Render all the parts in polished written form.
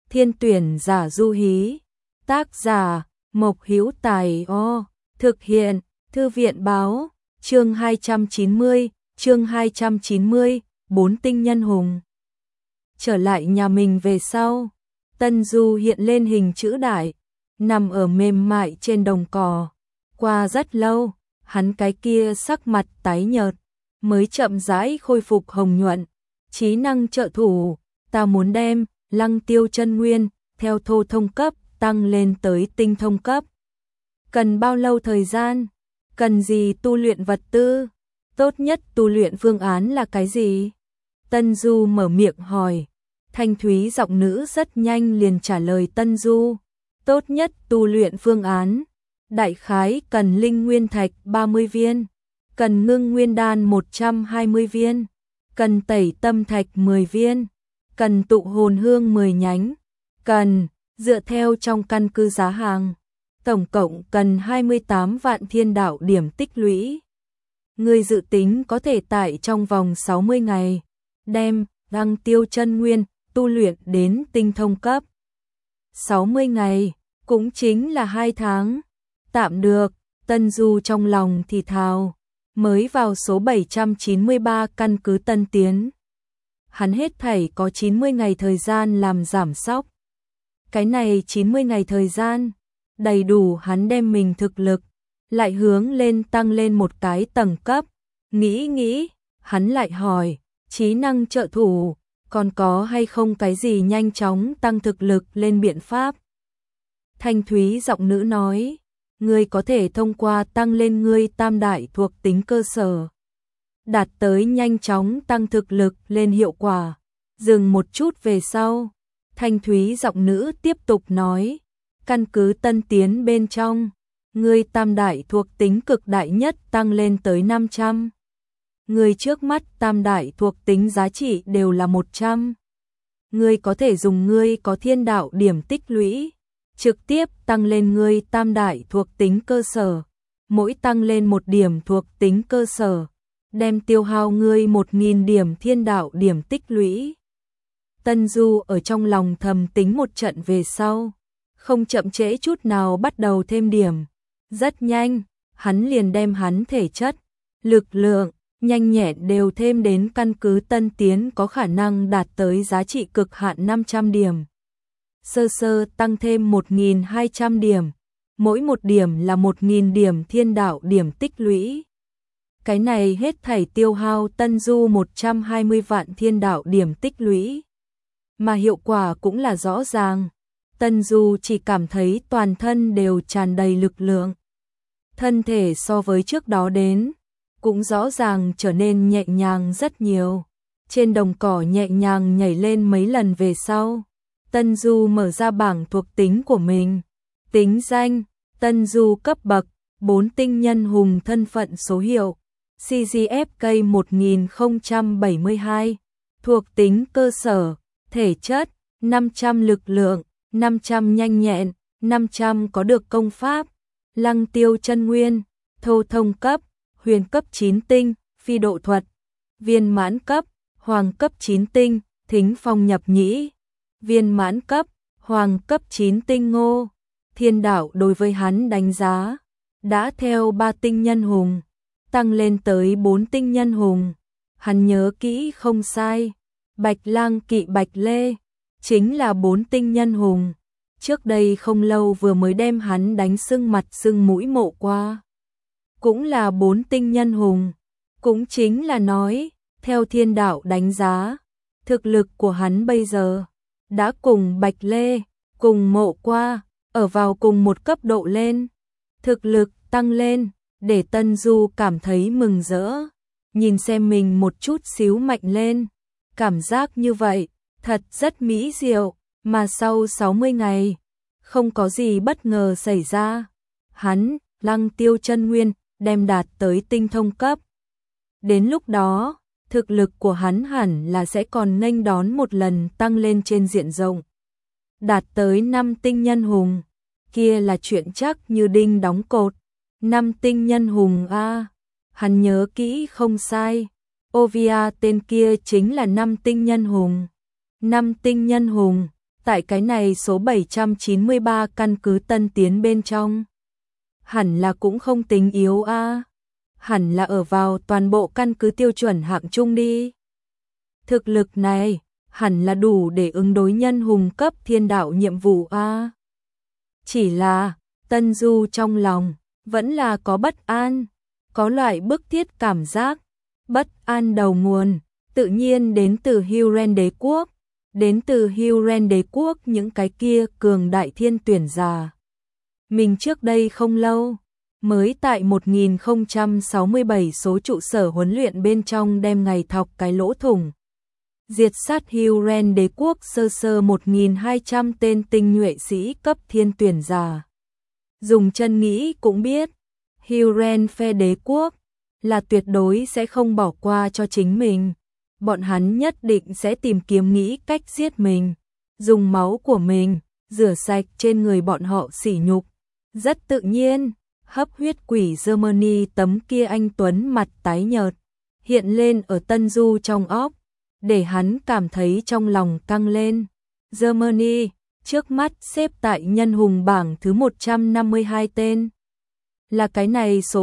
Thiên tuyển giả Du Hí. Tác giả Mộc Hữu Tài. Thực hiện Thư viện báo. Chương 290, Bốn tinh nhân hùng. Trở lại nhà mình về sau, Tân Du hiện lên hình chữ đại, nằm ở mềm mại trên đồng cỏ. Qua rất lâu, hắn cái kia sắc mặt tái nhợt, mới chậm rãi khôi phục hồng nhuận. Trí năng trợ thủ, ta muốn đem Lăng Tiêu chân nguyên theo thô thông cấp tăng lên tới tinh thông cấp. Cần bao lâu thời gian? Cần gì tu luyện vật tư? Tốt nhất tu luyện phương án là cái gì? Tân Du mở miệng hỏi. Thanh thúy giọng nữ rất nhanh liền trả lời Tân Du. Tốt nhất tu luyện phương án, đại khái cần linh nguyên thạch 30 viên, cần ngưng nguyên đan 120 viên, cần tẩy tâm thạch 10 viên, cần tụ hồn hương 10 nhánh, cần, dựa theo trong căn cứ giá hàng, tổng cộng cần 28 vạn thiên đạo điểm tích lũy. Người dự tính có thể tại trong vòng 60 ngày, đem Lăng Tiêu chân nguyên tu luyện đến tinh thông cấp. 60 ngày, cũng chính là 2 tháng. Tạm được, Tân Du trong lòng thì thào, mới vào số 793 căn cứ Tân Tiến. Hắn hết thảy có 90 ngày thời gian làm giảm sóc. Cái này 90 ngày thời gian, đầy đủ hắn đem mình thực lực, lại hướng lên tăng lên một cái tầng cấp. Nghĩ, hắn lại hỏi, trí năng trợ thủ, còn có hay không cái gì nhanh chóng tăng thực lực lên biện pháp? Thanh thúy giọng nữ nói, ngươi có thể thông qua tăng lên ngươi tam đại thuộc tính cơ sở, đạt tới nhanh chóng tăng thực lực lên hiệu quả. Dừng một chút về sau, thanh thúy giọng nữ tiếp tục nói, căn cứ Tân Tiến bên trong, ngươi tam đại thuộc tính cực đại nhất tăng lên tới 500. Người trước mắt tam đại thuộc tính giá trị đều là 100. Ngươi có thể dùng ngươi có thiên đạo điểm tích lũy, trực tiếp tăng lên ngươi tam đại thuộc tính cơ sở. Mỗi tăng lên một điểm thuộc tính cơ sở, đem tiêu hao ngươi 1000 điểm thiên đạo điểm tích lũy. Tân Du ở trong lòng thầm tính một trận về sau, không chậm trễ chút nào bắt đầu thêm điểm. Rất nhanh, hắn liền đem hắn thể chất, lực lượng, nhanh nhẹn đều thêm đến căn cứ Tân Tiến có khả năng đạt tới giá trị cực hạn 500 điểm. Sơ tăng thêm 1200 điểm, mỗi một điểm là 1000 điểm thiên đạo điểm tích lũy. Cái này hết thảy tiêu hao Tân Du 120 vạn thiên đạo điểm tích lũy. Mà hiệu quả cũng là rõ ràng. Tân Du chỉ cảm thấy toàn thân đều tràn đầy lực lượng. Thân thể so với trước đó đến, cũng rõ ràng trở nên nhẹ nhàng rất nhiều. Trên đồng cỏ nhẹ nhàng nhảy lên mấy lần về sau, Tân Du mở ra bảng thuộc tính của mình. Tính danh, Tân Du cấp bậc, 4 tinh nhân hùng, thân phận số hiệu, CGFK 1072, thuộc tính cơ sở, thể chất, 500 lực lượng, 500 nhanh nhẹn, 500 có được công pháp, Lăng Tiêu chân nguyên, thô thông cấp, huyền cấp 9 tinh, phi độ thuật, viên mãn cấp, hoàng cấp 9 tinh, thính phong nhập nhĩ, viên mãn cấp, hoàng cấp 9 tinh Ngô. Thiên đạo đối với hắn đánh giá, đã theo 3 tinh nhân hùng, tăng lên tới 4 tinh nhân hùng. Hắn nhớ kỹ không sai, Bạch Lang kỵ Bạch Lê, chính là 4 tinh nhân hùng. Trước đây không lâu vừa mới đem hắn đánh sưng mặt sưng mũi Mộ Qua, cũng là 4 tinh nhân hùng. Cũng chính là nói, theo thiên đạo đánh giá, thực lực của hắn bây giờ đã cùng Bạch Lê, cùng Mộ Qua ở vào cùng một cấp độ lên. Thực lực tăng lên, để Tân Du cảm thấy mừng rỡ. Nhìn xem mình một chút xíu mạnh lên, cảm giác như vậy thật rất mỹ diệu. Mà sau 60 ngày, không có gì bất ngờ xảy ra. Hắn, Lăng Tiêu chân nguyên, đem đạt tới tinh thông cấp. Đến lúc đó, thực lực của hắn hẳn là sẽ còn nghênh đón một lần tăng lên trên diện rộng. Đạt tới 5 tinh nhân hùng, kia là chuyện chắc như đinh đóng cột. 5 tinh nhân hùng a, hắn nhớ kỹ không sai, Ovia tên kia chính là 5 tinh nhân hùng. 5 tinh nhân hùng, tại cái này số 793 căn cứ tân tiến bên trong. Hẳn là cũng không tính yếu a, hẳn là ở vào toàn bộ căn cứ tiêu chuẩn hạng trung đi. Thực lực này, hẳn là đủ để ứng đối nhân hùng cấp thiên đạo nhiệm vụ a. Chỉ là, Tân Du trong lòng, vẫn là có bất an, có loại bức thiết cảm giác. Bất an đầu nguồn, tự nhiên đến từ Huren đế quốc, đến từ Huren đế quốc những cái kia cường đại thiên tuyển giả. Mình trước đây không lâu, mới tại 1067 số trụ sở huấn luyện bên trong đem ngày thọc cái lỗ thủng. Diệt sát Huren đế quốc sơ sơ 1200 tên tinh nhuệ sĩ cấp thiên tuyển giả. Dùng chân nghĩ cũng biết, Huren phe đế quốc là tuyệt đối sẽ không bỏ qua cho chính mình. Bọn hắn nhất định sẽ tìm kiếm nghĩ cách giết mình, dùng máu của mình, rửa sạch trên người bọn họ sỉ nhục. Rất tự nhiên, hấp huyết quỷ Germany tấm kia anh tuấn mặt tái nhợt, hiện lên ở Tân Du trong óc, để hắn cảm thấy trong lòng căng lên. Germany, trước mắt xếp tại nhân hùng bảng thứ 152 tên. Là cái này số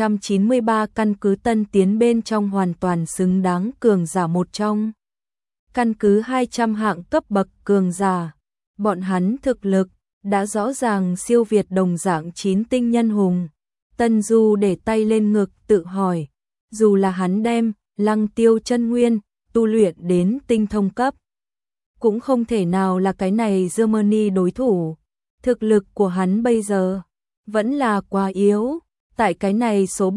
793 căn cứ tân tiến bên trong hoàn toàn xứng đáng cường giả một trong. Căn cứ 200 hạng cấp bậc cường giả, bọn hắn thực lực đã rõ ràng siêu việt đồng dạng 9 tinh nhân hùng. Tân Du để tay lên ngực tự hỏi, dù là hắn đem Lăng Tiêu chân nguyên tu luyện đến tinh thông cấp, cũng không thể nào là cái này Germany đối thủ. Thực lực của hắn bây giờ vẫn là quá yếu, tại cái này số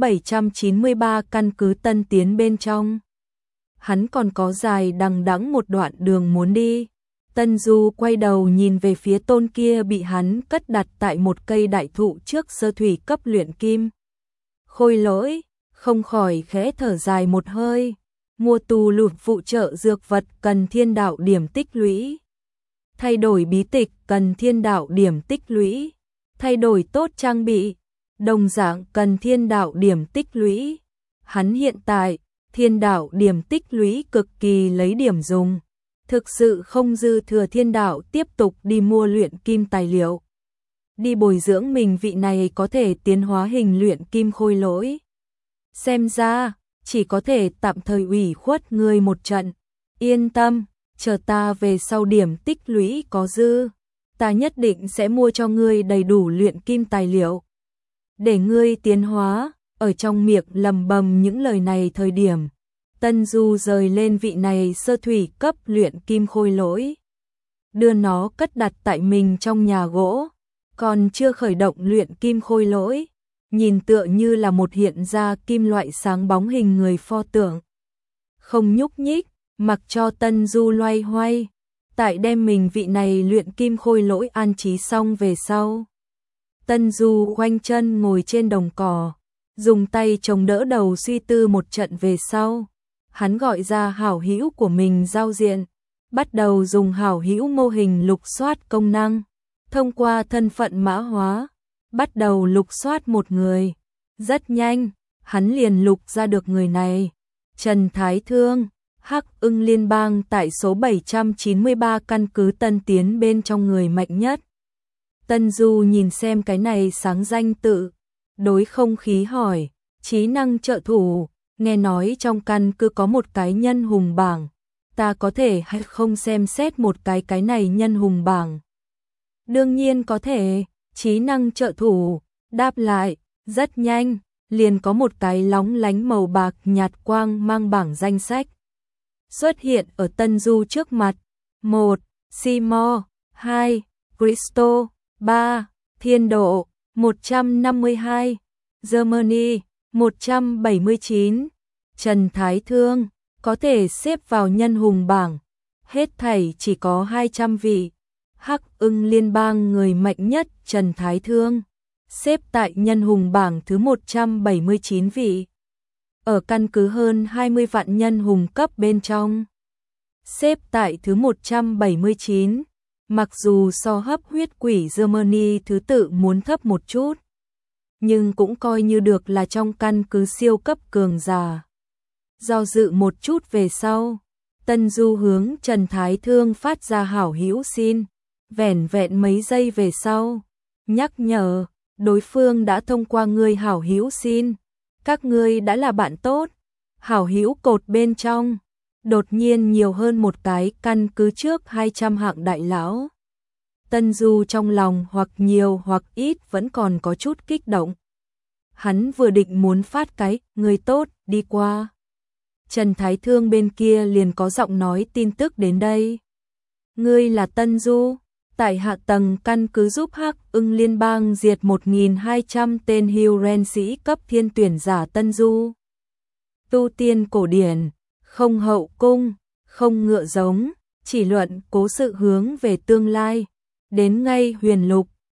793 căn cứ tân tiến bên trong. Hắn còn có dài đằng đẵng một đoạn đường muốn đi. Tân Du quay đầu nhìn về phía tôn kia bị hắn cất đặt tại một cây đại thụ trước sơ thủy cấp luyện kim. Khôi Lỗi, không khỏi khẽ thở dài một hơi. Mua tù lụt phụ trợ dược vật cần thiên đạo điểm tích lũy. Thay đổi bí tịch cần thiên đạo điểm tích lũy. Thay đổi tốt trang bị, đồng dạng cần thiên đạo điểm tích lũy. Hắn hiện tại, thiên đạo điểm tích lũy cực kỳ lấy điểm dùng. Thực sự không dư thừa thiên đạo tiếp tục đi mua luyện kim tài liệu. Đi bồi dưỡng mình vị này có thể tiến hóa hình luyện kim khôi lỗi. Xem ra, chỉ có thể tạm thời ủy khuất ngươi một trận. Yên tâm, chờ ta về sau điểm tích lũy có dư. Ta nhất định sẽ mua cho ngươi đầy đủ luyện kim tài liệu. Để ngươi tiến hóa, ở trong miệng lầm bầm những lời này thời điểm. Tân Du rời lên vị này sơ thủy cấp luyện kim khôi lỗi. Đưa nó cất đặt tại mình trong nhà gỗ. Còn chưa khởi động luyện kim khôi lỗi. Nhìn tựa như là một hiện ra kim loại sáng bóng hình người pho tượng. Không nhúc nhích, mặc cho Tân Du loay hoay. Tại đem mình vị này luyện kim khôi lỗi an trí xong về sau. Tân Du khoanh chân ngồi trên đồng cỏ, dùng tay chống đỡ đầu suy tư một trận về sau. Hắn gọi ra hảo hữu của mình giao diện, bắt đầu dùng hảo hữu mô hình lục soát công năng. Thông qua thân phận mã hóa, bắt đầu lục soát một người. Rất nhanh, hắn liền lục ra được người này. Trần Thái Thương, Hắc Ưng Liên bang tại số 793 căn cứ tân tiến bên trong người mạnh nhất. Tân Du nhìn xem cái này sáng danh tự, đối không khí hỏi, trí năng trợ thủ, nghe nói trong căn cứ có một cái nhân hùng bảng, ta có thể hay không xem xét một cái này nhân hùng bảng? Đương nhiên có thể, trí năng trợ thủ, đáp lại, rất nhanh, liền có một cái lóng lánh màu bạc nhạt quang mang bảng danh sách. Xuất hiện ở Tân Du trước mặt. 1. Seymour, 2. Crystal, 3. Thiên Độ, 152. Germany, 179. Trần Thái Thương, có thể xếp vào nhân hùng bảng. Hết thảy chỉ có 200 vị. Hắc Ưng Liên bang người mạnh nhất Trần Thái Thương, xếp tại nhân hùng bảng thứ 179 vị. Ở căn cứ hơn 20 vạn nhân hùng cấp bên trong. Xếp tại thứ 179, mặc dù so hấp huyết quỷ Germany thứ tự muốn thấp một chút, nhưng cũng coi như được là trong căn cứ siêu cấp cường giả. Do dự một chút về sau, Tân Du hướng Trần Thái Thương phát ra hảo hữu xin. vẻn vẹn mấy giây về sau, nhắc nhở, đối phương đã thông qua người hảo hữu xin. Các ngươi đã là bạn tốt. Hảo hữu cột bên trong, đột nhiên nhiều hơn một cái căn cứ trước 200 hạng đại lão. Tân Du trong lòng hoặc nhiều hoặc ít vẫn còn có chút kích động. Hắn vừa định muốn phát cái người tốt đi qua, Trần Thái Thương bên kia liền có giọng nói tin tức đến đây. Ngươi là Tân Du, tại hạ tầng căn cứ giúp Hắc Ưng Liên bang diệt 1.200 tên hưu ren sĩ cấp thiên tuyển giả Tân Du. Tu tiên cổ điển, không hậu cung, không ngựa giống, chỉ luận cố sự hướng về tương lai. Đến ngay huyền lục,